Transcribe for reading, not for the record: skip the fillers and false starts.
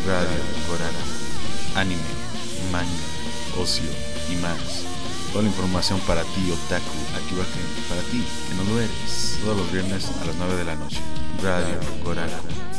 Radio Gorara. Anime, manga, ocio y más. Toda la información para ti, otaku, para ti, que no lo eres. Todos los viernes a las 9 de la noche. Radio Gorara.